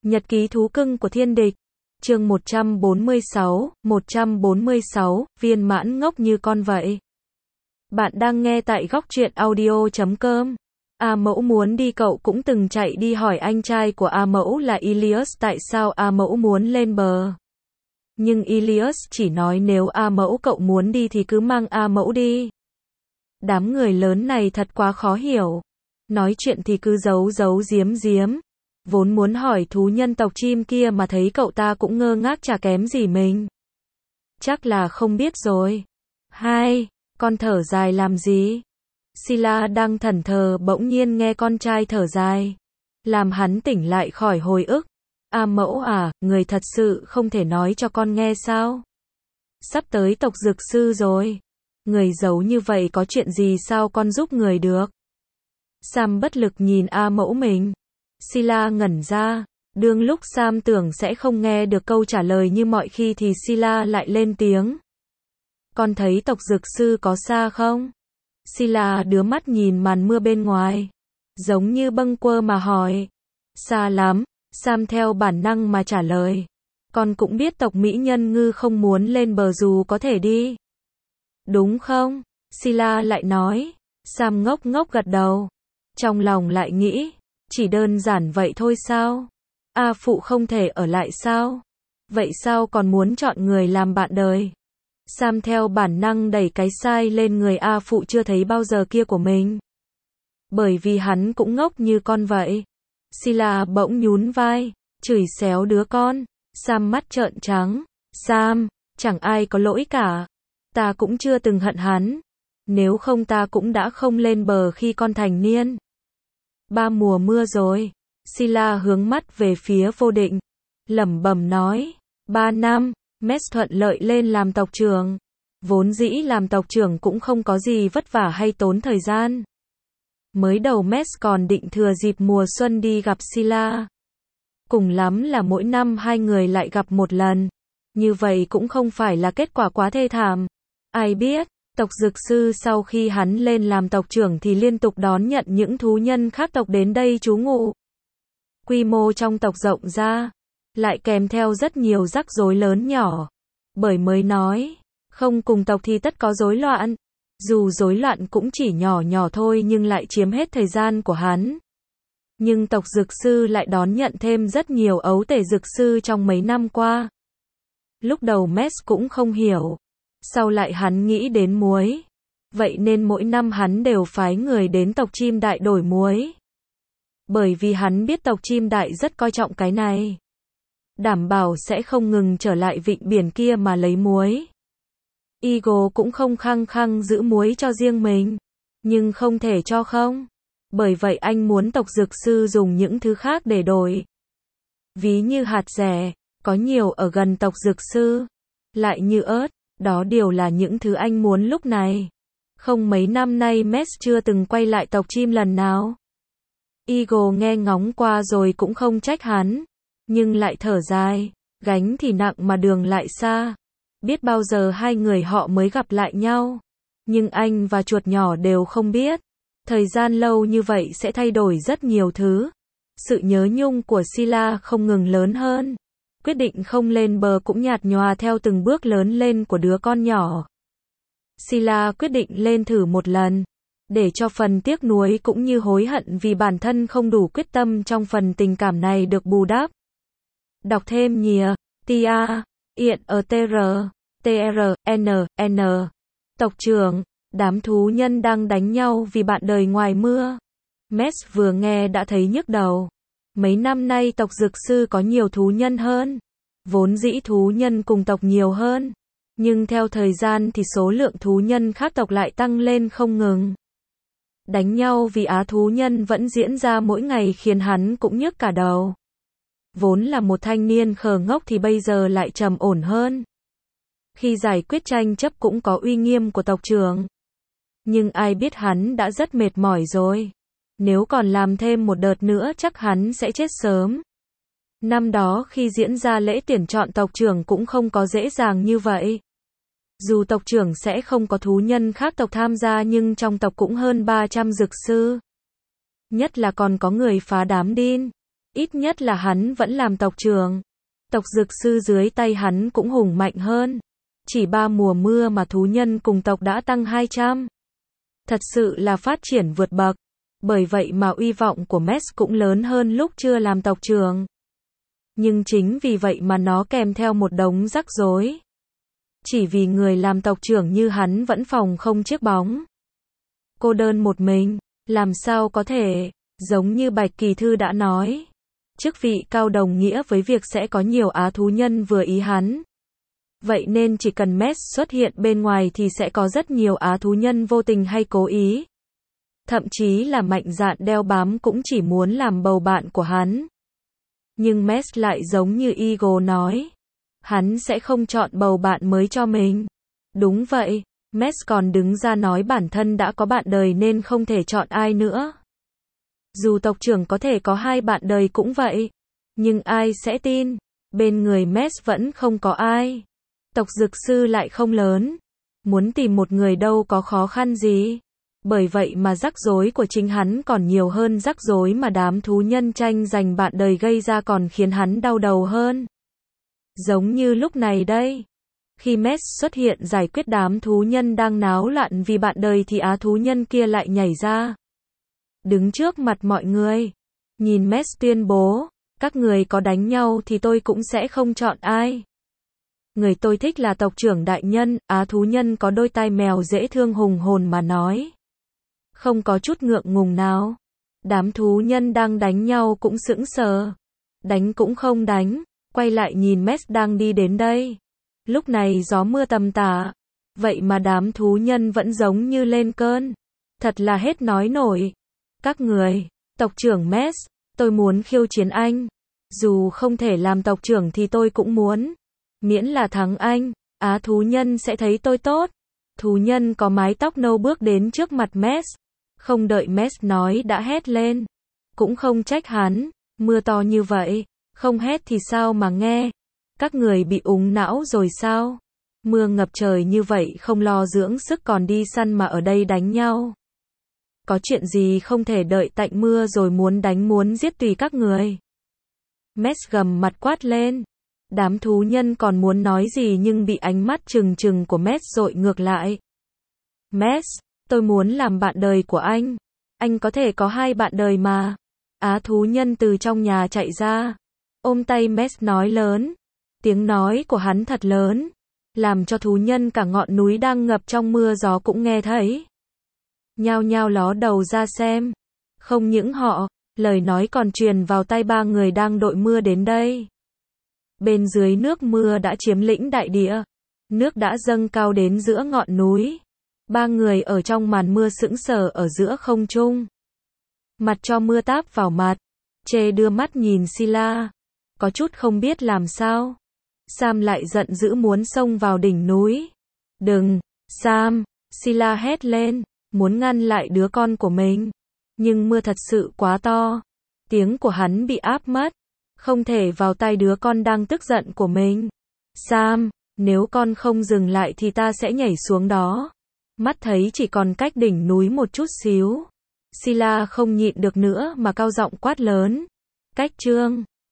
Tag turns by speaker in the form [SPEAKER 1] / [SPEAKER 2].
[SPEAKER 1] Nhật ký thú cưng của thiên địch. Chương 146, viên mãn ngốc như con vậy. Bạn đang nghe tại góc truyện audio.com. A Mẫu muốn đi, cậu cũng từng chạy đi hỏi anh trai của A Mẫu là Ilias tại sao A Mẫu muốn lên bờ. Nhưng Ilias chỉ nói nếu A Mẫu cậu muốn đi thì cứ mang A Mẫu đi. Đám người lớn này thật quá khó hiểu. Nói chuyện thì cứ giấu giấu giếm giếm. Vốn muốn hỏi thú nhân tộc chim kia mà thấy cậu ta cũng ngơ ngác chả kém gì mình. Chắc là không biết rồi. Hai, con thở dài làm gì? Sila đang thẫn thờ bỗng nhiên nghe con trai thở dài. Làm hắn tỉnh lại khỏi hồi ức. A Mẫu à, người thật sự không thể nói cho con nghe sao? Sắp tới tộc dược sư rồi. Người giấu như vậy có chuyện gì sao con giúp người được? Sam bất lực nhìn A Mẫu mình. Sila ngẩn ra. Đương lúc Sam tưởng sẽ không nghe được câu trả lời như mọi khi thì Sila lại lên tiếng. Con thấy tộc dược sư có xa không? Sila đưa mắt nhìn màn mưa bên ngoài. Giống như bâng quơ mà hỏi. Xa lắm. Sam theo bản năng mà trả lời. Con cũng biết tộc mỹ nhân ngư không muốn lên bờ dù có thể đi. Đúng không? Sila lại nói. Sam ngốc ngốc gật đầu. Trong lòng lại nghĩ. Chỉ đơn giản vậy thôi sao? A Phụ không thể ở lại sao? Vậy sao còn muốn chọn người làm bạn đời? Sam theo bản năng đẩy cái sai lên người A Phụ chưa thấy bao giờ kia của mình. Bởi vì hắn cũng ngốc như con vậy. Sila bỗng nhún vai, chửi xéo đứa con. Sam mắt trợn trắng. Sam, chẳng ai có lỗi cả. Ta cũng chưa từng hận hắn. Nếu không ta cũng đã không lên bờ khi con thành niên. 3 mùa mưa rồi. Sila hướng mắt về phía Vô Định. Lẩm bẩm nói. 3 năm, Mes thuận lợi lên làm tộc trưởng. Vốn dĩ làm tộc trưởng cũng không có gì vất vả hay tốn thời gian. Mới đầu Mes còn định thừa dịp mùa xuân đi gặp Sila. Cùng lắm là mỗi năm hai người lại gặp một lần. Như vậy cũng không phải là kết quả quá thê thảm. Ai biết, tộc dược sư sau khi hắn lên làm tộc trưởng thì liên tục đón nhận những thú nhân khác tộc đến đây trú ngụ. Quy mô trong tộc rộng ra, lại kèm theo rất nhiều rắc rối lớn nhỏ. Bởi mới nói, không cùng tộc thì tất có rối loạn. Dù rối loạn cũng chỉ nhỏ nhỏ thôi nhưng lại chiếm hết thời gian của hắn. Nhưng tộc dược sư lại đón nhận thêm rất nhiều ấu tể dược sư trong mấy năm qua. Lúc đầu Mes cũng không hiểu. Sau lại hắn nghĩ đến muối. Vậy nên mỗi năm hắn đều phái người đến tộc chim đại đổi muối. Bởi vì hắn biết tộc chim đại rất coi trọng cái này. Đảm bảo sẽ không ngừng trở lại vịnh biển kia mà lấy muối. Eagle cũng không khăng khăng giữ muối cho riêng mình. Nhưng không thể cho không. Bởi vậy anh muốn tộc dược sư dùng những thứ khác để đổi. Ví như hạt dẻ, có nhiều ở gần tộc dược sư. Lại như ớt, đó đều là những thứ anh muốn lúc này. Không mấy năm nay Mes chưa từng quay lại tộc chim lần nào. Eagle nghe ngóng qua rồi cũng không trách hắn. Nhưng lại thở dài, gánh thì nặng mà đường lại xa. Biết bao giờ hai người họ mới gặp lại nhau. Nhưng anh và chuột nhỏ đều không biết. Thời gian lâu như vậy sẽ thay đổi rất nhiều thứ. Sự nhớ nhung của Sila không ngừng lớn hơn. Quyết định không lên bờ cũng nhạt nhòa theo từng bước lớn lên của đứa con nhỏ. Sila quyết định lên thử một lần. Để cho phần tiếc nuối cũng như hối hận vì bản thân không đủ quyết tâm trong phần tình cảm này được bù đắp. Đọc thêm nhìa. Tia. Iện tr. N. Tộc trưởng. Đám thú nhân đang đánh nhau vì bạn đời ngoài mưa. Mes vừa nghe đã thấy nhức đầu. Mấy năm nay tộc dược sư có nhiều thú nhân hơn. Vốn dĩ thú nhân cùng tộc nhiều hơn. Nhưng theo thời gian thì số lượng thú nhân khác tộc lại tăng lên không ngừng. Đánh nhau vì á thú nhân vẫn diễn ra mỗi ngày khiến hắn cũng nhức cả đầu. Vốn là một thanh niên khờ ngốc thì bây giờ lại trầm ổn hơn. Khi giải quyết tranh chấp cũng có uy nghiêm của tộc trưởng. Nhưng ai biết hắn đã rất mệt mỏi rồi. Nếu còn làm thêm một đợt nữa chắc hắn sẽ chết sớm. Năm đó khi diễn ra lễ tuyển chọn tộc trưởng cũng không có dễ dàng như vậy. Dù tộc trưởng sẽ không có thú nhân khác tộc tham gia nhưng trong tộc cũng hơn 300 dược sư. Nhất là còn có người phá đám điên. Ít nhất là hắn vẫn làm tộc trưởng. Tộc dược sư dưới tay hắn cũng hùng mạnh hơn. Chỉ 3 mùa mưa mà thú nhân cùng tộc đã tăng 200. Thật sự là phát triển vượt bậc. Bởi vậy mà uy vọng của Mess cũng lớn hơn lúc chưa làm tộc trưởng. Nhưng chính vì vậy mà nó kèm theo một đống rắc rối. Chỉ vì người làm tộc trưởng như hắn vẫn phòng không chiếc bóng. Cô đơn một mình, làm sao có thể, giống như Bạch Kỳ Thư đã nói. Chức vị cao đồng nghĩa với việc sẽ có nhiều á thú nhân vừa ý hắn. Vậy nên chỉ cần Mess xuất hiện bên ngoài thì sẽ có rất nhiều á thú nhân vô tình hay cố ý. Thậm chí là mạnh dạn đeo bám cũng chỉ muốn làm bầu bạn của hắn. Nhưng Mess lại giống như Eagle nói. Hắn sẽ không chọn bầu bạn mới cho mình. Đúng vậy, Mess còn đứng ra nói bản thân đã có bạn đời nên không thể chọn ai nữa. Dù tộc trưởng có thể có 2 bạn đời cũng vậy. Nhưng ai sẽ tin? Bên người Mess vẫn không có ai. Tộc dược sư lại không lớn. Muốn tìm một người đâu có khó khăn gì. Bởi vậy mà rắc rối của chính hắn còn nhiều hơn rắc rối mà đám thú nhân tranh giành bạn đời gây ra còn khiến hắn đau đầu hơn. Giống như lúc này đây. Khi Mess xuất hiện giải quyết đám thú nhân đang náo loạn vì bạn đời thì á thú nhân kia lại nhảy ra. Đứng trước mặt mọi người. Nhìn Mess tuyên bố, các người có đánh nhau thì tôi cũng sẽ không chọn ai. Người tôi thích là tộc trưởng đại nhân, á thú nhân có đôi tai mèo dễ thương hùng hồn mà nói. Không có chút ngượng ngùng nào. Đám thú nhân đang đánh nhau cũng sững sờ. Đánh cũng không đánh, quay lại nhìn Mess đang đi đến đây. Lúc này gió mưa tầm tã. Vậy mà đám thú nhân vẫn giống như lên cơn. Thật là hết nói nổi. Các người, tộc trưởng Mess, tôi muốn khiêu chiến anh. Dù không thể làm tộc trưởng thì tôi cũng muốn. Miễn là thắng anh, á thú nhân sẽ thấy tôi tốt. Thú nhân có mái tóc nâu bước đến trước mặt Mess. Không đợi Mess nói đã hét lên. Cũng không trách hắn, mưa to như vậy, không hét thì sao mà nghe. Các người bị úng não rồi sao? Mưa ngập trời như vậy không lo dưỡng sức còn đi săn mà ở đây đánh nhau. Có chuyện gì không thể đợi tạnh mưa rồi muốn đánh muốn giết tùy các người. Mess gầm mặt quát lên. Đám thú nhân còn muốn nói gì nhưng bị ánh mắt trừng trừng của Mess dội ngược lại. Mess, tôi muốn làm bạn đời của anh. Anh có thể có 2 bạn đời mà. Á thú nhân từ trong nhà chạy ra. Ôm tay Mess nói lớn. Tiếng nói của hắn thật lớn. Làm cho thú nhân cả ngọn núi đang ngập trong mưa gió cũng nghe thấy. Nhao nhao ló đầu ra xem. Không những họ, lời nói còn truyền vào tai 3 người đang đội mưa đến đây. Bên dưới nước mưa đã chiếm lĩnh đại địa. Nước đã dâng cao đến giữa ngọn núi. 3 người ở trong màn mưa sững sờ ở giữa không trung. Mặt cho mưa táp vào mặt. Chê đưa mắt nhìn Sila. Có chút không biết làm sao. Sam lại giận dữ muốn xông vào đỉnh núi. Đừng, Sam, Sila hét lên, muốn ngăn lại đứa con của mình. Nhưng mưa thật sự quá to. Tiếng của hắn bị áp mất. Không thể vào tai đứa con đang tức giận của mình. Sam, nếu con không dừng lại thì ta sẽ nhảy xuống đó. Mắt thấy chỉ còn cách đỉnh núi một chút xíu. Sila không nhịn được nữa mà cao giọng quát lớn. Cách trương.